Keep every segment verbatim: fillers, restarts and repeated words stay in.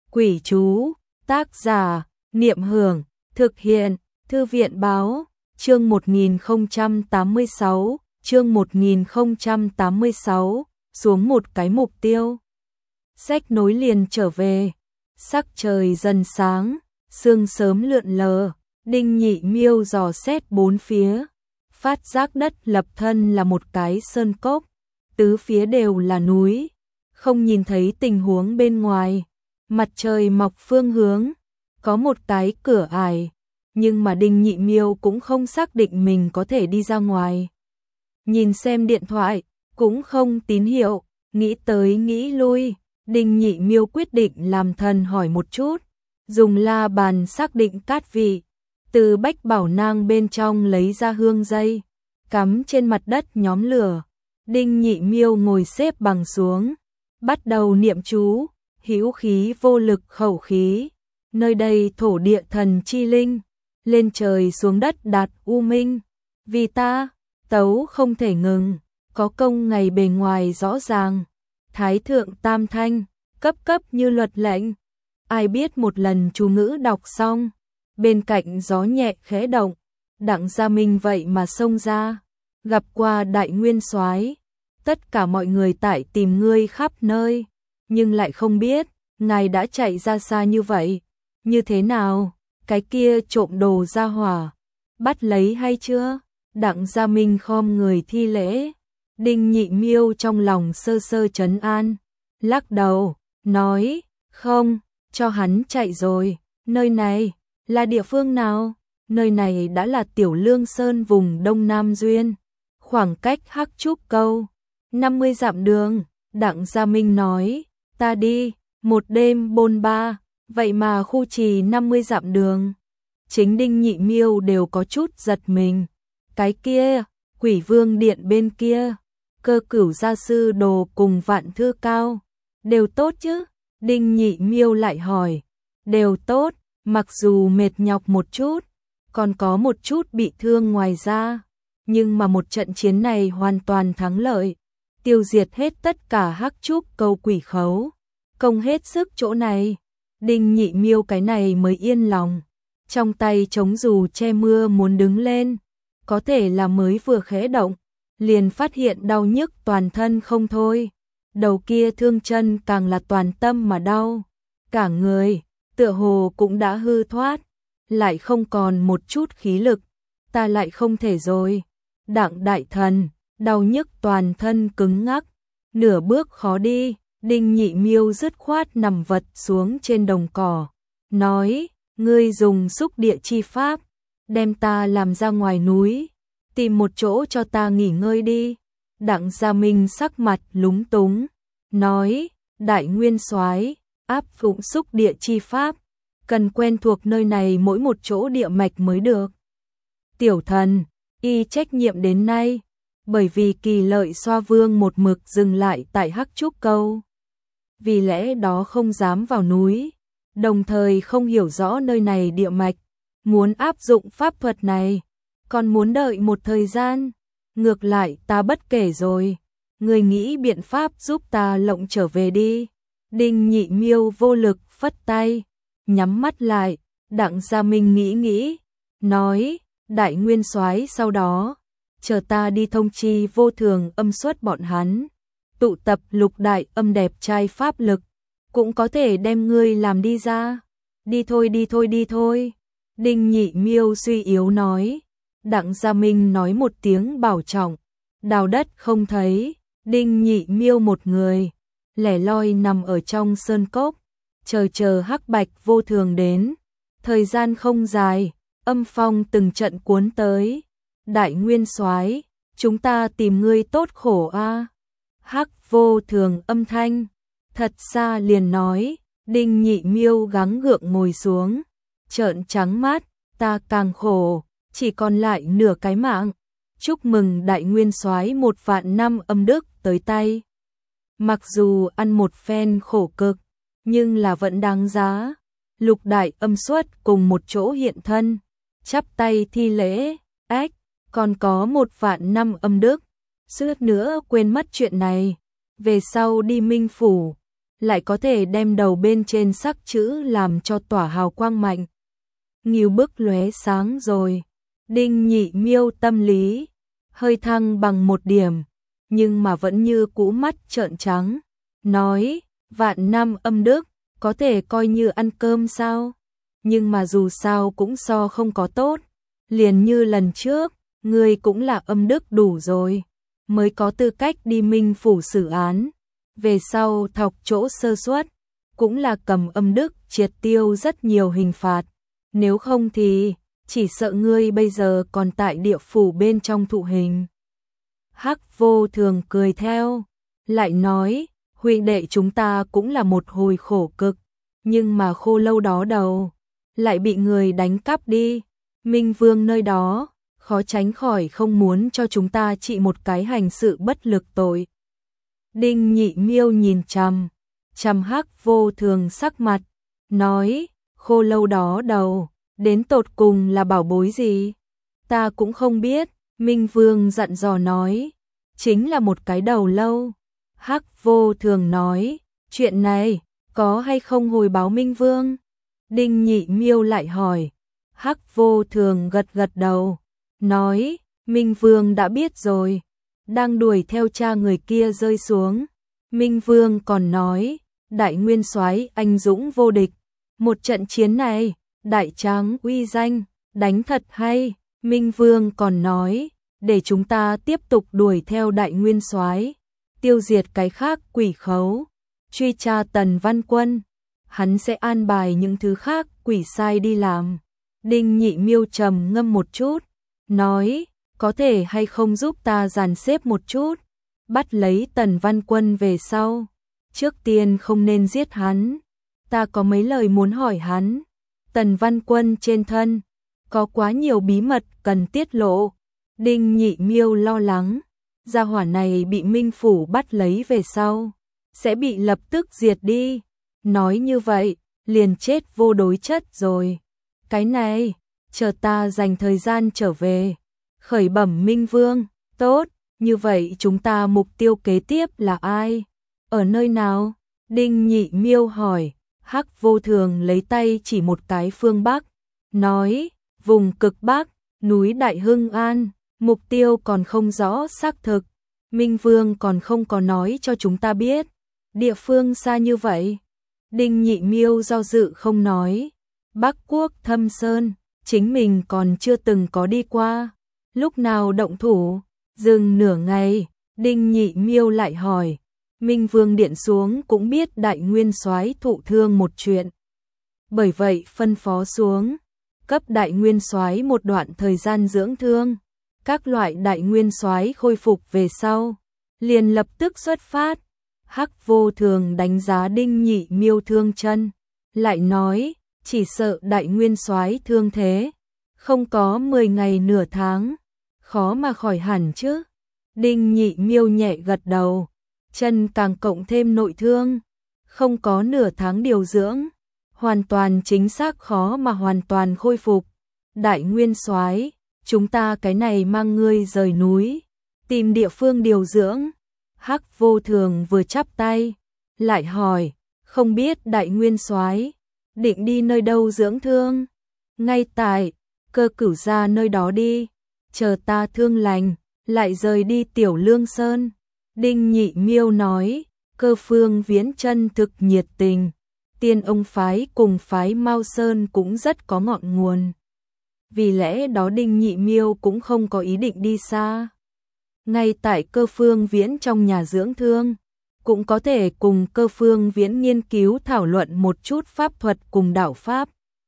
Quỷ chú, tác giả, Niệm Hưởng, thực hiện, Thư viện báo, chương một nghìn không trăm tám mươi sáu, chương một nghìn không trăm tám mươi sáu, xuống một cái mục tiêu. Sách nối liền trở về, sắc trời dần sáng, sương sớm lượn lờ, Đinh Nhị Miêu dò xét bốn phía, phát giác đất lập thân là một cái sơn cốc, tứ phía đều là núi, không nhìn thấy tình huống bên ngoài. Mặt trời mọc phương hướng, có một cái cửa ải, nhưng mà Đinh Nhị Miêu cũng không xác định mình có thể đi ra ngoài. Nhìn xem điện thoại, cũng không tín hiệu, nghĩ tới nghĩ lui, Đinh Nhị Miêu quyết định làm thần hỏi một chút, dùng la bàn xác định cát vị, từ bách bảo nang bên trong lấy ra hương dây, cắm trên mặt đất nhóm lửa. Đinh Nhị Miêu ngồi xếp bằng xuống, bắt đầu niệm chú. Hữu khí vô lực khẩu khí, nơi đây thổ địa thần chi linh, lên trời xuống đất đạt u minh, vì ta, tấu không thể ngừng, có công ngày bề ngoài rõ ràng, thái thượng tam thanh, cấp cấp như luật lệnh. Ai biết một lần chú ngữ đọc xong, bên cạnh gió nhẹ khẽ động, Đặng Gia Minh vậy mà xông ra, gặp qua Đại Nguyên Soái, tất cả mọi người tại tìm ngươi khắp nơi. Nhưng lại không biết, ngài đã chạy ra xa như vậy. Như thế nào, cái kia trộm đồ ra hỏa, bắt lấy hay chưa? Đặng Gia Minh khom người thi lễ. Đinh Nhị Miêu trong lòng sơ sơ trấn an, lắc đầu, nói, không, cho hắn chạy rồi. Nơi này, là địa phương nào? Nơi này đã là Tiểu Lương Sơn vùng Đông Nam Duyên, khoảng cách Hắc Trúc Câu, năm mươi dặm đường. Đặng Gia Minh nói, ta đi, một đêm bôn ba, vậy mà khu trì năm mươi dặm đường. Chính Đinh Nhị Miêu đều có chút giật mình. Cái kia, Quỷ Vương Điện bên kia, Cơ Cửu gia sư đồ cùng Vạn Thư Cao, đều tốt chứ? Đinh Nhị Miêu lại hỏi, đều tốt, mặc dù mệt nhọc một chút, còn có một chút bị thương ngoài ra, nhưng mà một trận chiến này hoàn toàn thắng lợi, tiêu diệt hết tất cả Hắc Trúc Câu quỷ khấu, công hết sức chỗ này. Đinh Nhị Miêu cái này mới yên lòng, trong tay chống dù che mưa muốn đứng lên, có thể là mới vừa khẽ động, liền phát hiện đau nhức toàn thân không thôi, đầu kia thương chân càng là toàn tâm mà đau, cả người, tựa hồ cũng đã hư thoát, lại không còn một chút khí lực, ta lại không thể rồi. Đặng đại thần, đau nhức toàn thân cứng ngắc, nửa bước khó đi. Đinh Nhị Miêu dứt khoát nằm vật xuống trên đồng cỏ, nói, ngươi dùng xúc địa chi pháp, đem ta làm ra ngoài núi, tìm một chỗ cho ta nghỉ ngơi đi. Đặng Gia Minh sắc mặt lúng túng, nói, Đại Nguyên Soái, áp dụng xúc địa chi pháp, cần quen thuộc nơi này mỗi một chỗ địa mạch mới được. Tiểu thần, y trách nhiệm đến nay, bởi vì Kỳ Lợi Xoa Vương một mực dừng lại tại Hắc Trúc Câu, vì lẽ đó không dám vào núi, đồng thời không hiểu rõ nơi này địa mạch, muốn áp dụng pháp thuật này, còn muốn đợi một thời gian. Ngược lại ta bất kể rồi, người nghĩ biện pháp giúp ta lộng trở về đi. Đinh Nhị Miêu vô lực phất tay, nhắm mắt lại. Đặng Gia Minh nghĩ nghĩ, nói, Đại Nguyên Soái sau đó, chờ ta đi thông chi Vô Thường Âm xuất bọn hắn, tụ tập lục đại âm đẹp trai pháp lực, cũng có thể đem ngươi làm đi ra. Đi thôi đi thôi đi thôi. Đinh Nhị Miêu suy yếu nói. Đặng Gia Minh nói một tiếng bảo trọng, đào đất không thấy. Đinh Nhị Miêu một người, lẻ loi nằm ở trong sơn cốc, chờ chờ Hắc Bạch Vô Thường đến. Thời gian không dài, âm phong từng trận cuốn tới. Đại Nguyên Soái, chúng ta tìm ngươi tốt khổ a. Hắc Vô Thường âm thanh thật xa liền nói. Đinh Nhị Miêu gắng gượng ngồi xuống, trợn trắng mắt, ta càng khổ, chỉ còn lại nửa cái mạng. Chúc mừng Đại Nguyên Soái một vạn năm âm đức tới tay. Mặc dù ăn một phen khổ cực, nhưng là vẫn đáng giá. Lục đại âm xuất cùng một chỗ hiện thân, chắp tay thi lễ, ách, còn có một vạn năm âm đức, suýt nữa quên mất chuyện này. Về sau đi Minh Phủ, lại có thể đem đầu bên trên sắc chữ làm cho tỏa hào quang mạnh. Ngưu bức lóe sáng rồi. Đinh Nhị Miêu tâm lý hơi thăng bằng một điểm, nhưng mà vẫn như cũ mắt trợn trắng, nói, vạn năm âm đức, có thể coi như ăn cơm sao? Nhưng mà dù sao cũng so không có tốt, liền như lần trước, ngươi cũng là âm đức đủ rồi, mới có tư cách đi minh phủ xử án. Về sau thọc chỗ sơ suất, cũng là cầm âm đức triệt tiêu rất nhiều hình phạt, nếu không thì chỉ sợ ngươi bây giờ còn tại địa phủ bên trong thụ hình. Hắc Vô Thường cười theo, lại nói, huynh đệ chúng ta cũng là một hồi khổ cực, nhưng mà Khô Lâu đó đầu lại bị người đánh cắp đi, Minh Vương nơi đó, khó tránh khỏi không muốn cho chúng ta trị một cái hành sự bất lực tội. Đinh Nhị Miêu nhìn chằm chằm Hắc Vô Thường sắc mặt, nói, Khô Lâu đó đầu, đến tột cùng là bảo bối gì? Ta cũng không biết, Minh Vương dặn dò nói, chính là một cái đầu lâu. Hắc Vô Thường nói, chuyện này, có hay không hồi báo Minh Vương? Đinh Nhị Miêu lại hỏi. Hắc Vô Thường gật gật đầu, nói, Minh Vương đã biết rồi, đang đuổi theo cha người kia rơi xuống. Minh Vương còn nói, Đại Nguyên Soái anh dũng vô địch, một trận chiến này, đại tráng uy danh, đánh thật hay. Minh Vương còn nói, để chúng ta tiếp tục đuổi theo Đại Nguyên Soái, tiêu diệt cái khác quỷ khấu, truy tra Tần Văn Quân, hắn sẽ an bài những thứ khác quỷ sai đi làm. Đinh Nhị Miêu trầm ngâm một chút, nói, có thể hay không giúp ta dàn xếp một chút, bắt lấy Tần Văn Quân về sau, trước tiên không nên giết hắn, ta có mấy lời muốn hỏi hắn. Tần Văn Quân trên thân có quá nhiều bí mật cần tiết lộ. Đinh Nhị Miêu lo lắng, gia hỏa này bị Minh phủ bắt lấy về sau, sẽ bị lập tức diệt đi. Nói như vậy, liền chết vô đối chất rồi. Cái này, chờ ta dành thời gian trở về, khởi bẩm Minh Vương. Tốt, như vậy chúng ta mục tiêu kế tiếp là ai? Ở nơi nào? Đinh Nhị Miêu hỏi. Hắc Vô Thường lấy tay chỉ một cái phương Bắc, nói, vùng cực Bắc, núi Đại Hưng An, mục tiêu còn không rõ xác thực, Minh Vương còn không có nói cho chúng ta biết, địa phương xa như vậy. Đinh Nhị Miêu do dự không nói, Bắc Quốc Thâm Sơn, chính mình còn chưa từng có đi qua, lúc nào động thủ? Dừng nửa ngày, Đinh Nhị Miêu lại hỏi, Minh Vương điện xuống cũng biết Đại Nguyên Soái thụ thương một chuyện, bởi vậy phân phó xuống, cấp Đại Nguyên Soái một đoạn thời gian dưỡng thương, các loại Đại Nguyên Soái khôi phục về sau, liền lập tức xuất phát. Hắc Vô Thường đánh giá Đinh Nhị Miêu thương chân, lại nói, chỉ sợ Đại Nguyên Soái thương thế, không có mười ngày nửa tháng, khó mà khỏi hẳn chứ. Đinh Nhị Miêu nhẹ gật đầu, chân càng cộng thêm nội thương, không có nửa tháng điều dưỡng, hoàn toàn chính xác khó mà hoàn toàn khôi phục. Đại Nguyên Soái, chúng ta cái này mang ngươi rời núi, tìm địa phương điều dưỡng. Hắc Vô Thường vừa chắp tay, lại hỏi, không biết Đại Nguyên Soái định đi nơi đâu dưỡng thương? Ngay tại Cơ Cửu gia nơi đó đi, chờ ta thương lành, lại rời đi Tiểu Lương Sơn. Đinh Nhị Miêu nói, Cơ Phương Viễn chân thực nhiệt tình, Tiên Ông phái cùng phái Mao Sơn cũng rất có ngọn nguồn. Vì lẽ đó Đinh Nhị Miêu cũng không có ý định đi xa. Ngay tại Cơ Phương Viễn trong nhà dưỡng thương, cũng có thể cùng Cơ Phương Viễn nghiên cứu thảo luận một chút pháp thuật cùng đạo pháp.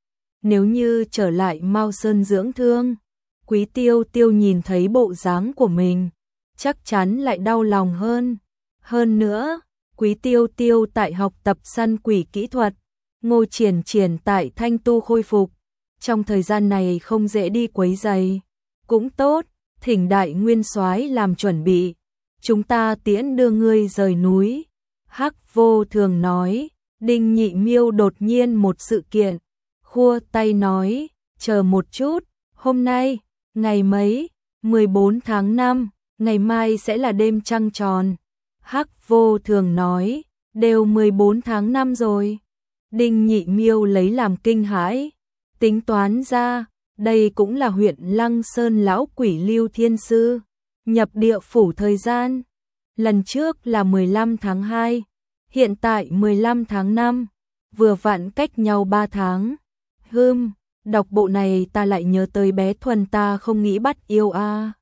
Nếu như trở lại Mao Sơn dưỡng thương, Quý Tiêu Tiêu nhìn thấy bộ dáng của mình, chắc chắn lại đau lòng hơn. Hơn nữa, Quý Tiêu Tiêu tại học tập săn quỷ kỹ thuật, Ngô Triển Triển tại thanh tu khôi phục, trong thời gian này không dễ đi quấy rầy, cũng tốt, thỉnh Đại Nguyên Soái làm chuẩn bị, chúng ta tiễn đưa ngươi rời núi. Hắc Vô Thường nói. Đinh Nhị Miêu đột nhiên một sự kiện, khua tay nói, chờ một chút, hôm nay, ngày mấy, mười bốn tháng năm, ngày mai sẽ là đêm trăng tròn. Hắc Vô Thường nói, đều mười bốn tháng năm rồi. Đinh Nhị Miêu lấy làm kinh hãi, tính toán ra, đây cũng là huyện Lăng Sơn lão quỷ Lưu Thiên Sư nhập địa phủ thời gian. Lần trước là mười lăm tháng hai, hiện tại mười lăm tháng năm, vừa vặn cách nhau ba tháng. Hừm, đọc bộ này ta lại nhớ tới bé Thuần ta không nghĩ bắt yêu a. À.